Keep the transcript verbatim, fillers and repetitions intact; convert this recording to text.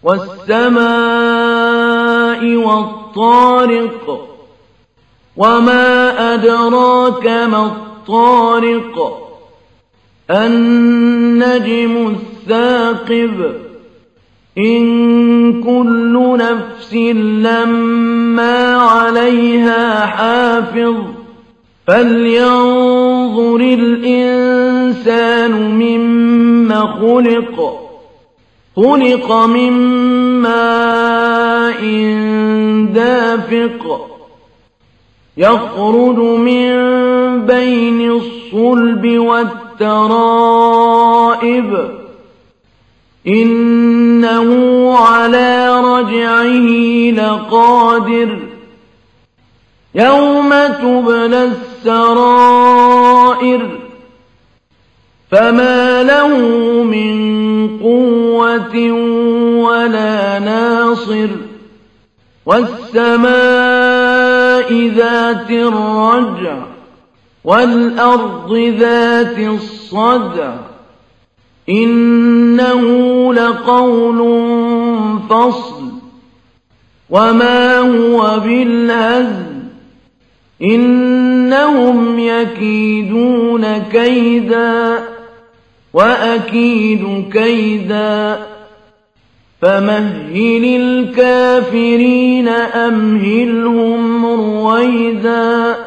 والسماء والطارق وما أدراك ما الطارق النجم الثاقب إن كل نفس لما عليها حافظ فلينظر الإنسان مما خلق خلق من ماء دافق يخرج من بين الصلب والترائب إنه على رجعه لقادر يوم تبلى السرائر فما له من قوة ولا ناصر والسماء ذات الرجع والأرض ذات الصدع إنه لقول فصل وما هو بالهزل إنهم يكيدون كيدا وأكيد كيدا فمهل الكافرين أمهلهم رويدا